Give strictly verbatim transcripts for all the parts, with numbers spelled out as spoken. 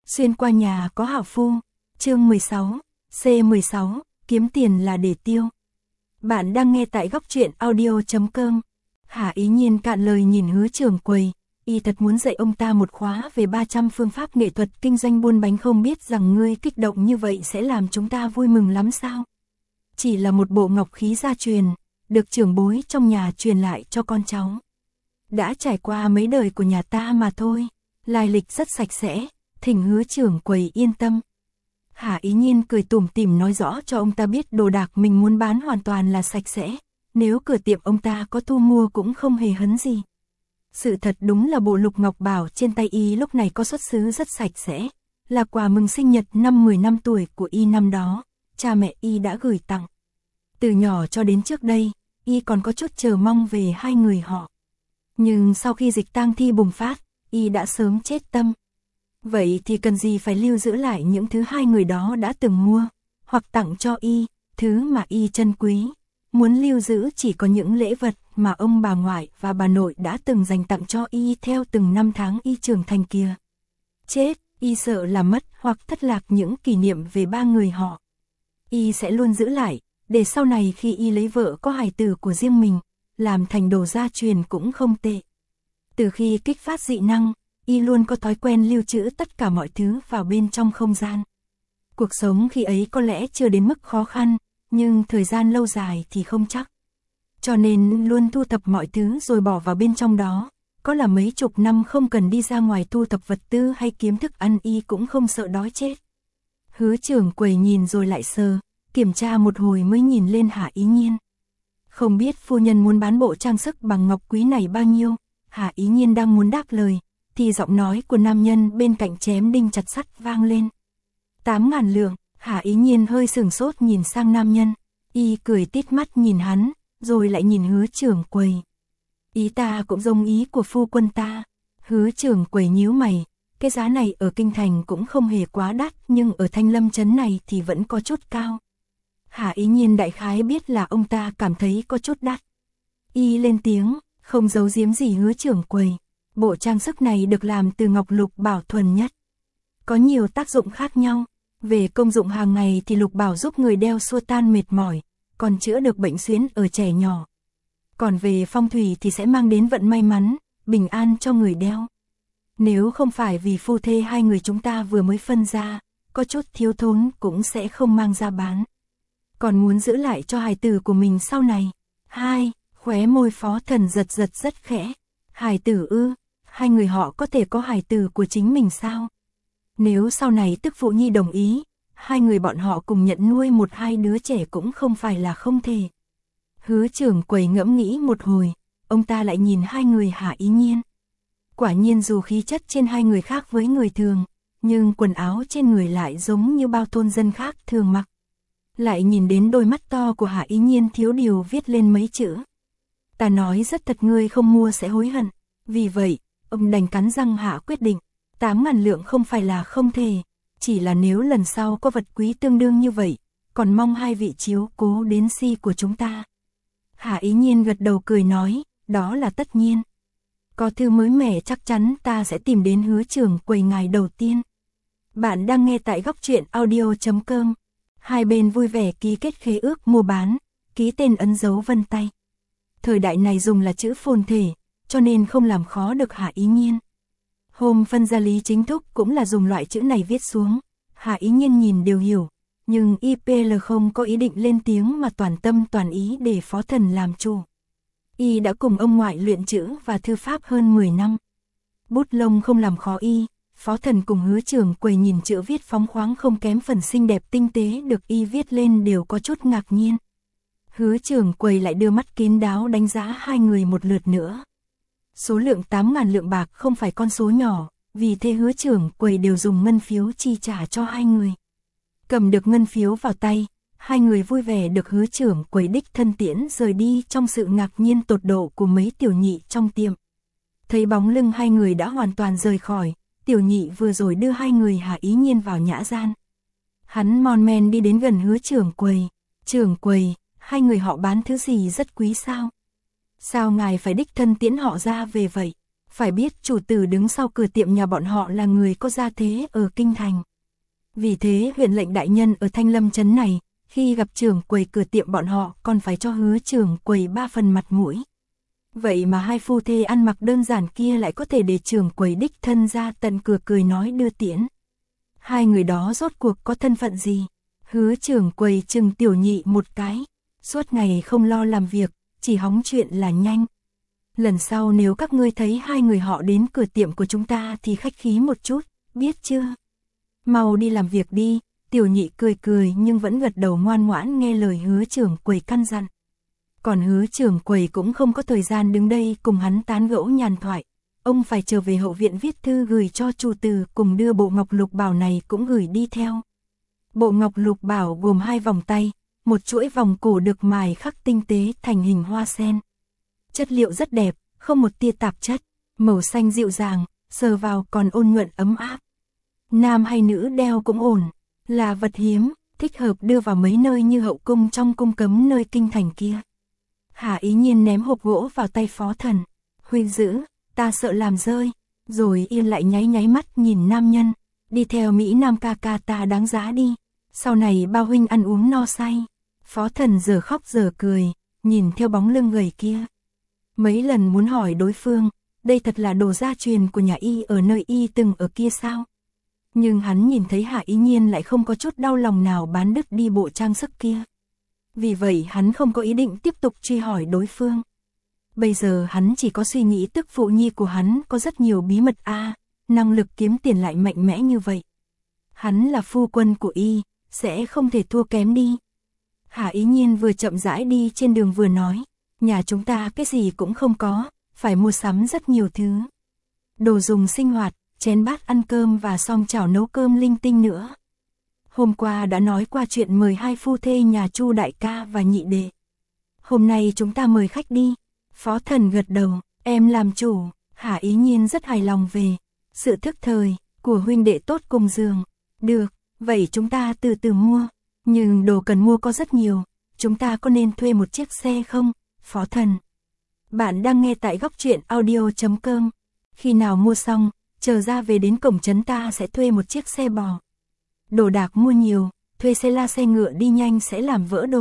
Xuyên qua nhà có hảo phu, chương mười sáu, C mười sáu, kiếm tiền là để tiêu. Bạn đang nghe tại góc truyện audio chấm com. Hà Ý Nhiên cạn lời nhìn Hứa Trường Quầy, y thật muốn dạy ông ta một khóa về ba trăm phương pháp nghệ thuật kinh doanh buôn bánh, không biết rằng ngươi kích động như vậy sẽ làm chúng ta vui mừng lắm sao? Chỉ là một bộ ngọc khí gia truyền, được trưởng bối trong nhà truyền lại cho con cháu. Đã trải qua mấy đời của nhà ta mà thôi, lai lịch rất sạch sẽ, thỉnh Hứa Trường Quầy yên tâm. Hà Ý Nhiên cười tủm tỉm nói rõ cho ông ta biết đồ đạc mình muốn bán hoàn toàn là sạch sẽ, nếu cửa tiệm ông ta có thu mua cũng không hề hấn gì. Sự thật đúng là bộ lục ngọc bảo trên tay y lúc này có xuất xứ rất sạch sẽ, là quà mừng sinh nhật năm mười năm tuổi của y năm đó, cha mẹ y đã gửi tặng. Từ nhỏ cho đến trước đây, y còn có chút chờ mong về hai người họ. Nhưng sau khi dịch tang thi bùng phát, y đã sớm chết tâm. Vậy thì cần gì phải lưu giữ lại những thứ hai người đó đã từng mua, hoặc tặng cho y, thứ mà y trân quý. Muốn lưu giữ chỉ có những lễ vật mà ông bà ngoại và bà nội đã từng dành tặng cho y theo từng năm tháng y trưởng thành kia. Chết, y sợ làm mất hoặc thất lạc những kỷ niệm về ba người họ. Y sẽ luôn giữ lại, để sau này khi y lấy vợ có hài tử của riêng mình, làm thành đồ gia truyền cũng không tệ. Từ khi kích phát dị năng, y luôn có thói quen lưu trữ tất cả mọi thứ vào bên trong không gian. Cuộc sống khi ấy có lẽ chưa đến mức khó khăn, nhưng thời gian lâu dài thì không chắc. Cho nên luôn thu thập mọi thứ rồi bỏ vào bên trong đó, có là mấy chục năm không cần đi ra ngoài thu thập vật tư hay kiếm thức ăn y cũng không sợ đói chết. Hứa Trường Quầy nhìn rồi lại sờ, kiểm tra một hồi mới nhìn lên Hà Ý Nhiên. Không biết phu nhân muốn bán bộ trang sức bằng ngọc quý này bao nhiêu? Hà Ý Nhiên đang muốn đáp lời, thì giọng nói của nam nhân bên cạnh chém đinh chặt sắt vang lên. Tám ngàn lượng. Hà Ý Nhiên hơi sừng sốt nhìn sang nam nhân, y cười tít mắt nhìn hắn, rồi lại nhìn Hứa Trường Quầy. Ý ta cũng giống ý của phu quân ta. Hứa Trường Quầy nhíu mày, cái giá này ở Kinh Thành cũng không hề quá đắt, nhưng ở Thanh Lâm Trấn này thì vẫn có chút cao. Hà Ý Nhiên đại khái biết là ông ta cảm thấy có chút đắt. Y lên tiếng, không giấu giếm gì Hứa Trường Quầy. Bộ trang sức này được làm từ ngọc lục bảo thuần nhất. Có nhiều tác dụng khác nhau. Về công dụng hàng ngày thì lục bảo giúp người đeo xua tan mệt mỏi, còn chữa được bệnh xuyến ở trẻ nhỏ. Còn về phong thủy thì sẽ mang đến vận may mắn, bình an cho người đeo. Nếu không phải vì phu thê hai người chúng ta vừa mới phân ra, có chút thiếu thốn cũng sẽ không mang ra bán. Còn muốn giữ lại cho hài tử của mình sau này. Hai, khóe môi Phó Thần giật giật rất khẽ. Hài tử ư, hai người họ có thể có hài tử của chính mình sao? Nếu sau này tức phụ nhi đồng ý, hai người bọn họ cùng nhận nuôi một hai đứa trẻ cũng không phải là không thể. Hứa Trường Quầy ngẫm nghĩ một hồi, ông ta lại nhìn hai người Hà Ý Nhiên. Quả nhiên dù khí chất trên hai người khác với người thường, nhưng quần áo trên người lại giống như bao thôn dân khác thường mặc. Lại nhìn đến đôi mắt to của Hà Ý Nhiên thiếu điều viết lên mấy chữ. Ta nói rất thật, ngươi không mua sẽ hối hận. Vì vậy, ông đành cắn răng hạ quyết định. Tám ngàn lượng không phải là không thể, chỉ là nếu lần sau có vật quý tương đương như vậy, còn mong hai vị chiếu cố đến si của chúng ta. Hà Ý Nhiên gật đầu cười nói, đó là tất nhiên. Có thư mới mẻ chắc chắn ta sẽ tìm đến Hứa Trường Quầy ngài đầu tiên. Bạn đang nghe tại góc truyện audio chấm com. Hai bên vui vẻ ký kết khế ước mua bán, ký tên ấn dấu vân tay. Thời đại này dùng là chữ phồn thể, cho nên không làm khó được Hà Ý Nhiên. Hôm phân gia lý chính thúc cũng là dùng loại chữ này viết xuống. Hà Ý Nhiên nhìn đều hiểu, nhưng i pê lờ không có ý định lên tiếng mà toàn tâm toàn ý để Phó Thần làm chủ. Y đã cùng ông ngoại luyện chữ và thư pháp hơn mười năm. Bút lông không làm khó y, Phó Thần cùng Hứa Trường Quầy nhìn chữ viết phóng khoáng không kém phần xinh đẹp tinh tế được y viết lên đều có chút ngạc nhiên. Hứa Trường Quầy lại đưa mắt kín đáo đánh giá hai người một lượt nữa. Số lượng tám ngàn lượng bạc không phải con số nhỏ, vì thế Hứa Trường Quầy đều dùng ngân phiếu chi trả cho hai người. Cầm được ngân phiếu vào tay, hai người vui vẻ được Hứa Trường Quầy đích thân tiễn rời đi trong sự ngạc nhiên tột độ của mấy tiểu nhị trong tiệm. Thấy bóng lưng hai người đã hoàn toàn rời khỏi, tiểu nhị vừa rồi đưa hai người Hà Ý Nhiên vào nhã gian. Hắn mon men đi đến gần Hứa Trường Quầy. Trường Quầy, hai người họ bán thứ gì rất quý sao? Sao ngài phải đích thân tiễn họ ra về vậy? Phải biết chủ tử đứng sau cửa tiệm nhà bọn họ là người có gia thế ở kinh thành. Vì thế huyện lệnh đại nhân ở Thanh Lâm trấn này, khi gặp trưởng quầy cửa tiệm bọn họ còn phải cho Hứa trưởng quầy ba phần mặt mũi. Vậy mà hai phu thê ăn mặc đơn giản kia lại có thể để trưởng quầy đích thân ra tận cửa cười nói đưa tiễn. Hai người đó rốt cuộc có thân phận gì? Hứa trưởng quầy chừng Tiểu Nhị một cái, suốt ngày không lo làm việc, chỉ hóng chuyện là nhanh. Lần sau nếu các ngươi thấy hai người họ đến cửa tiệm của chúng ta thì khách khí một chút, biết chưa? Mau đi làm việc đi. Tiểu Nhị cười cười nhưng vẫn gật đầu ngoan ngoãn nghe lời Hứa trưởng quầy căn dặn. Còn Hứa trưởng quầy cũng không có thời gian đứng đây cùng hắn tán gẫu nhàn thoại. Ông phải trở về hậu viện viết thư gửi cho chủ tử cùng đưa bộ ngọc lục bảo này cũng gửi đi theo. Bộ ngọc lục bảo gồm hai vòng tay, một chuỗi vòng cổ được mài khắc tinh tế thành hình hoa sen. Chất liệu rất đẹp, không một tia tạp chất, màu xanh dịu dàng, sờ vào còn ôn nhuận ấm áp. Nam hay nữ đeo cũng ổn, là vật hiếm, thích hợp đưa vào mấy nơi như hậu cung trong cung cấm nơi kinh thành kia. Hà Ý Nhiên ném hộp gỗ vào tay Phó Thần. Huynh giữ, ta sợ làm rơi. Rồi yên lại nháy nháy mắt nhìn nam nhân. Đi theo Mỹ Nam ca ca ta đáng giá đi. Sau này bao huynh ăn uống no say. Phó Thần giờ khóc giờ cười, nhìn theo bóng lưng gầy kia. Mấy lần muốn hỏi đối phương, đây thật là đồ gia truyền của nhà y ở nơi y từng ở kia sao? Nhưng hắn nhìn thấy Hạ Ý Nhiên lại không có chút đau lòng nào bán đứt đi bộ trang sức kia. Vì vậy hắn không có ý định tiếp tục truy hỏi đối phương. Bây giờ hắn chỉ có suy nghĩ tức phụ nhi của hắn có rất nhiều bí mật a, à, năng lực kiếm tiền lại mạnh mẽ như vậy. Hắn là phu quân của y, sẽ không thể thua kém đi. Hạ Ý Nhiên vừa chậm rãi đi trên đường vừa nói, nhà chúng ta cái gì cũng không có, phải mua sắm rất nhiều thứ. Đồ dùng sinh hoạt, chén bát ăn cơm và song chảo nấu cơm linh tinh nữa. Hôm qua đã nói qua chuyện mời hai phu thê nhà Chu đại ca và nhị đệ. Hôm nay chúng ta mời khách đi. Phó Thần gật đầu, em làm chủ. Hạ Ý Nhiên rất hài lòng về sự thức thời của huynh đệ tốt cùng giường. Được, vậy chúng ta từ từ mua. Nhưng đồ cần mua có rất nhiều, chúng ta có nên thuê một chiếc xe không, Phó Thần? Bạn đang nghe tại góc truyện audio chấm com. Khi nào mua xong, chờ ra về đến cổng trấn ta sẽ thuê một chiếc xe bò. Đồ đạc mua nhiều, thuê xe la xe ngựa đi nhanh sẽ làm vỡ đồ.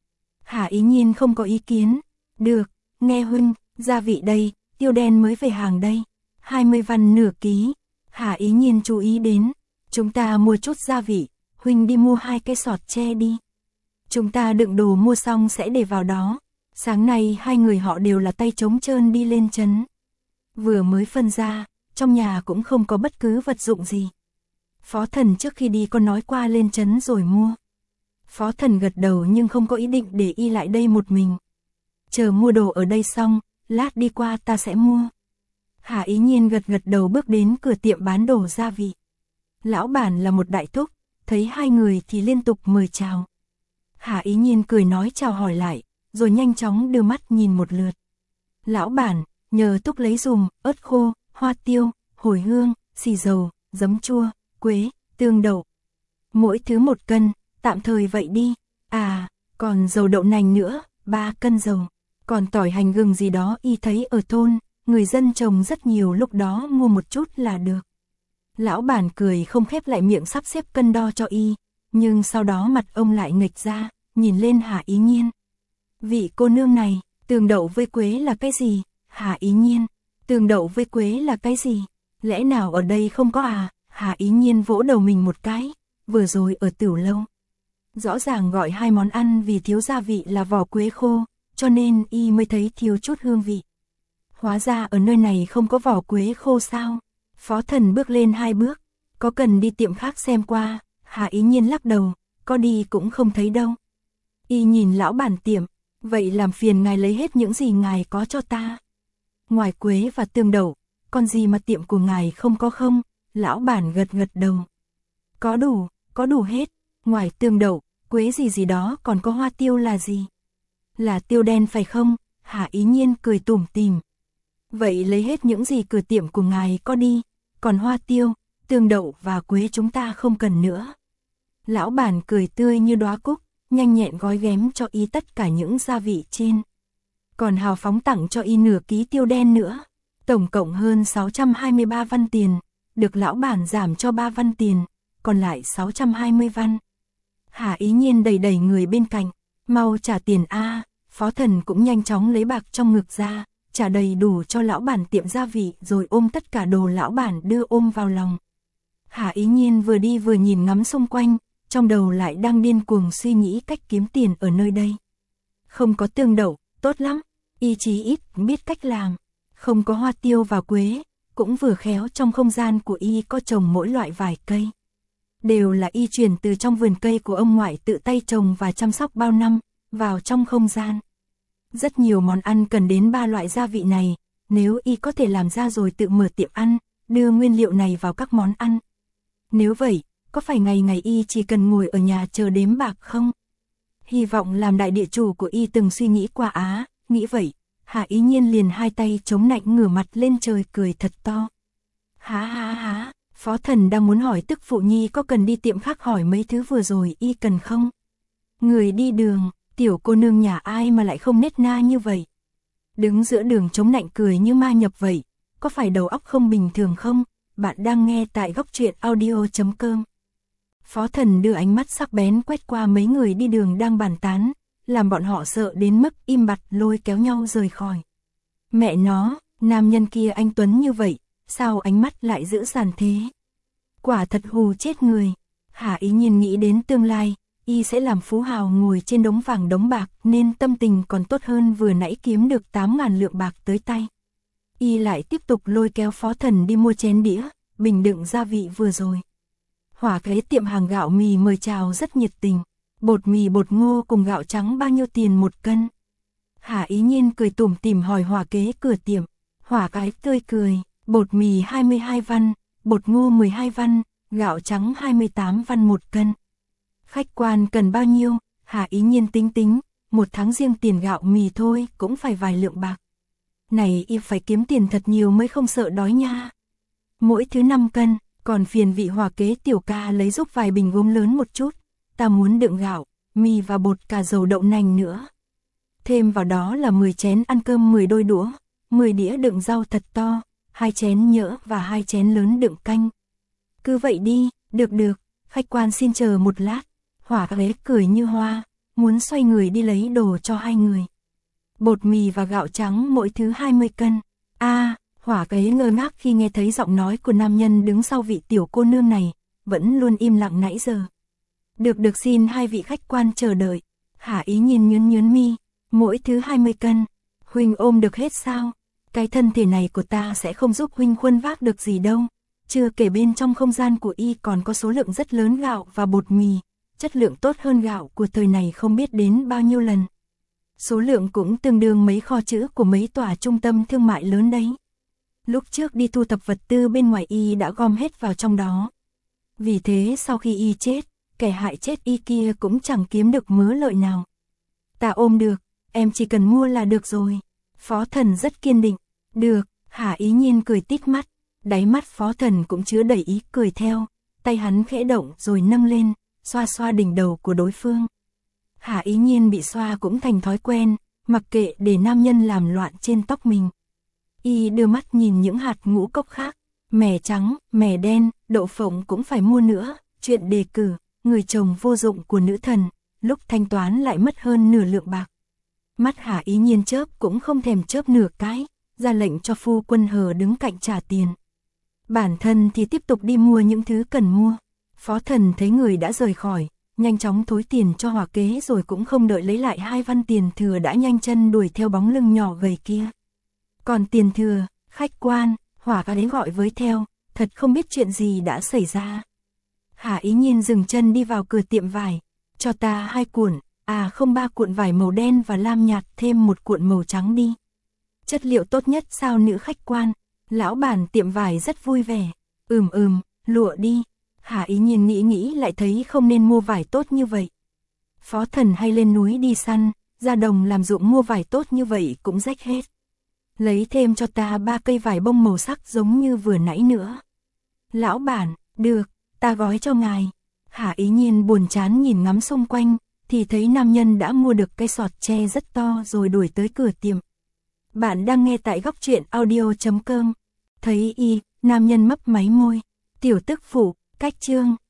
Hạ Ý Nhiên không có ý kiến. Được, nghe huynh, gia vị đây, tiêu đen mới về hàng đây. hai mươi văn nửa ký. Hạ Ý Nhiên chú ý đến. Chúng ta mua chút gia vị, huynh đi mua hai cái sọt tre đi. Chúng ta đựng đồ mua xong sẽ để vào đó. Sáng nay hai người họ đều là tay trống trơn đi lên trấn. Vừa mới phân ra, trong nhà cũng không có bất cứ vật dụng gì. Phó Thần trước khi đi có nói qua lên trấn rồi mua. Phó Thần gật đầu nhưng không có ý định để y lại đây một mình. Chờ mua đồ ở đây xong, lát đi qua ta sẽ mua. Hạ Ý Nhiên gật gật đầu bước đến cửa tiệm bán đồ gia vị. Lão bản là một đại thúc, thấy hai người thì liên tục mời chào. Hạ Ý Nhiên cười nói chào hỏi lại, rồi nhanh chóng đưa mắt nhìn một lượt. Lão bản, nhờ thúc lấy dùm, ớt khô, hoa tiêu, hồi hương, xì dầu, giấm chua, quế, tương đậu. Mỗi thứ một cân, tạm thời vậy đi. À, còn dầu đậu nành nữa, ba cân dầu. Còn tỏi hành gừng gì đó y thấy ở thôn, người dân trồng rất nhiều, lúc đó mua một chút là được. Lão bản cười không khép lại miệng sắp xếp cân đo cho y, nhưng sau đó mặt ông lại nghịch ra, nhìn lên Hạ Ý Nhiên. Vị cô nương này, tường đậu với quế là cái gì? Hạ Ý Nhiên, tường đậu với quế là cái gì? Lẽ nào ở đây không có à? Hạ Ý Nhiên vỗ đầu mình một cái, vừa rồi ở Tửu Lâu. Rõ ràng gọi hai món ăn vì thiếu gia vị là vỏ quế khô, cho nên y mới thấy thiếu chút hương vị. Hóa ra ở nơi này không có vỏ quế khô sao? Phó Thần bước lên hai bước, có cần đi tiệm khác xem qua? Hạ Ý Nhiên lắc đầu, có đi cũng không thấy đâu. Y nhìn lão bản tiệm, vậy làm phiền ngài lấy hết những gì ngài có cho ta. Ngoài quế và tương đậu, còn gì mà tiệm của ngài không có không? Lão bản gật gật đầu. Có đủ, có đủ hết. Ngoài tương đậu, quế gì gì đó còn có hoa tiêu là gì? Là tiêu đen phải không? Hạ Ý Nhiên cười tủm tỉm. Vậy lấy hết những gì cửa tiệm của ngài có đi, còn hoa tiêu, tương đậu và quế chúng ta không cần nữa. Lão bản cười tươi như đóa cúc, nhanh nhẹn gói ghém cho y tất cả những gia vị trên. Còn hào phóng tặng cho y nửa ký tiêu đen nữa. tổng cộng hơn sáu trăm hai mươi ba văn tiền, được lão bản giảm cho ba văn tiền, còn lại sáu trăm hai mươi văn. Hà Ý Nhiên đẩy đẩy người bên cạnh, mau trả tiền a. Phó Thần cũng nhanh chóng lấy bạc trong ngực ra, trả đầy đủ cho lão bản tiệm gia vị rồi ôm tất cả đồ lão bản đưa ôm vào lòng. Hà Ý Nhiên vừa đi vừa nhìn ngắm xung quanh, trong đầu lại đang điên cuồng suy nghĩ cách kiếm tiền ở nơi đây. Không có tương đậu, tốt lắm, y chí ít biết cách làm. Không có hoa tiêu và quế, cũng vừa khéo trong không gian của y có trồng mỗi loại vài cây. Đều là y chuyển từ trong vườn cây của ông ngoại tự tay trồng và chăm sóc bao năm, vào trong không gian. Rất nhiều món ăn cần đến ba loại gia vị này, nếu y có thể làm ra rồi tự mở tiệm ăn, đưa nguyên liệu này vào các món ăn. Nếu vậy, có phải ngày ngày y chỉ cần ngồi ở nhà chờ đếm bạc không? Hy vọng làm đại địa chủ của y từng suy nghĩ qua á, nghĩ vậy, Hà Ý Nhiên liền hai tay chống nạnh ngửa mặt lên trời cười thật to. Há há há, Phó Thần đang muốn hỏi tức phụ nhi có cần đi tiệm khác hỏi mấy thứ vừa rồi y cần không? Người đi đường, tiểu cô nương nhà ai mà lại không nết na như vậy? Đứng giữa đường chống nạnh cười như ma nhập vậy, có phải đầu óc không bình thường không? Bạn đang nghe tại góc truyện audio chấm com. Phó Thần đưa ánh mắt sắc bén quét qua mấy người đi đường đang bàn tán, làm bọn họ sợ đến mức im bặt lôi kéo nhau rời khỏi. Mẹ nó, nam nhân kia anh Tuấn như vậy, sao ánh mắt lại dữ dằn thế? Quả thật hù chết người. Hà Ý Nhiên nghĩ đến tương lai, y sẽ làm phú hào ngồi trên đống vàng đống bạc nên tâm tình còn tốt hơn vừa nãy kiếm được tám ngàn lượng bạc tới tay. Y lại tiếp tục lôi kéo Phó Thần đi mua chén đĩa, bình đựng gia vị vừa rồi. Hỏa kế tiệm hàng gạo mì mời chào rất nhiệt tình. Bột mì bột ngô cùng gạo trắng bao nhiêu tiền một cân? Hà Ý Nhiên cười tủm tỉm hỏi hỏa kế cửa tiệm. Hỏa cái tươi cười, bột mì hai mươi hai văn, bột ngô mười hai văn, gạo trắng hai mươi tám văn một cân. Khách quan cần bao nhiêu? Hà Ý Nhiên tính tính, một tháng riêng tiền gạo mì thôi cũng phải vài lượng bạc. Này y phải kiếm tiền thật nhiều mới không sợ đói nha. Mỗi thứ năm cân, còn phiền vị hỏa kế tiểu ca lấy giúp vài bình gốm lớn một chút. Ta muốn đựng gạo, mì và bột cà dầu đậu nành nữa. Thêm vào đó là mười chén ăn cơm mười đôi đũa, mười đĩa đựng rau thật to, hai chén nhỡ và hai chén lớn đựng canh. Cứ vậy đi, được được, khách quan xin chờ một lát. Hỏa kế cười như hoa, muốn xoay người đi lấy đồ cho hai người. Bột mì và gạo trắng mỗi thứ hai mươi cân. A, à, hỏa kế ngơ ngác khi nghe thấy giọng nói của nam nhân đứng sau vị tiểu cô nương này, vẫn luôn im lặng nãy giờ. Được được xin hai vị khách quan chờ đợi. Hà Ý Nhiên nhớn nhớn mi, mỗi thứ hai mươi cân. Huynh ôm được hết sao? Cái thân thể này của ta sẽ không giúp huynh khuân vác được gì đâu. Chưa kể bên trong không gian của y còn có số lượng rất lớn gạo và bột mì, chất lượng tốt hơn gạo của thời này không biết đến bao nhiêu lần. Số lượng cũng tương đương mấy kho chữ của mấy tòa trung tâm thương mại lớn đấy. Lúc trước đi thu thập vật tư bên ngoài y đã gom hết vào trong đó. Vì thế sau khi y chết, kẻ hại chết y kia cũng chẳng kiếm được mớ lợi nào. Ta ôm được, em chỉ cần mua là được rồi. Phó Thần rất kiên định. Được, Hà Ý Nhiên cười tít mắt, đáy mắt Phó Thần cũng chứa đầy ý cười theo, tay hắn khẽ động rồi nâng lên, xoa xoa đỉnh đầu của đối phương. Hà Ý Nhiên bị xoa cũng thành thói quen, mặc kệ để nam nhân làm loạn trên tóc mình. Y đưa mắt nhìn những hạt ngũ cốc khác, mè trắng, mè đen, đậu phộng cũng phải mua nữa, chuyện đề cử, người chồng vô dụng của nữ thần, lúc thanh toán lại mất hơn nửa lượng bạc. Mắt Hà Ý Nhiên chớp cũng không thèm chớp nửa cái, ra lệnh cho phu quân hờ đứng cạnh trả tiền. Bản thân thì tiếp tục đi mua những thứ cần mua. Phó Thần thấy người đã rời khỏi, nhanh chóng thối tiền cho hỏa kế rồi cũng không đợi lấy lại hai văn tiền thừa đã nhanh chân đuổi theo bóng lưng nhỏ gầy kia. Còn tiền thừa, khách quan, hỏa kế đến gọi với theo, thật không biết chuyện gì đã xảy ra. Hà Ý Nhiên dừng chân đi vào cửa tiệm vải, cho ta hai cuộn, à không ba cuộn vải màu đen và lam nhạt thêm một cuộn màu trắng đi. Chất liệu tốt nhất sao nữ khách quan, lão bản tiệm vải rất vui vẻ, ừm ừm, lụa đi. Hà Ý Nhiên nghĩ nghĩ lại thấy không nên mua vải tốt như vậy. Phó Thần hay lên núi đi săn, ra đồng làm ruộng mua vải tốt như vậy cũng rách hết. Lấy thêm cho ta ba cây vải bông màu sắc giống như vừa nãy nữa. Lão bản, được, ta gói cho ngài. Hà Ý Nhiên buồn chán nhìn ngắm xung quanh, thì thấy nam nhân đã mua được cây sọt tre rất to rồi đuổi tới cửa tiệm. Bạn đang nghe tại góc truyện audio.com. Thấy y, nam nhân mấp máy môi. Tiểu tức phụ, cách chương.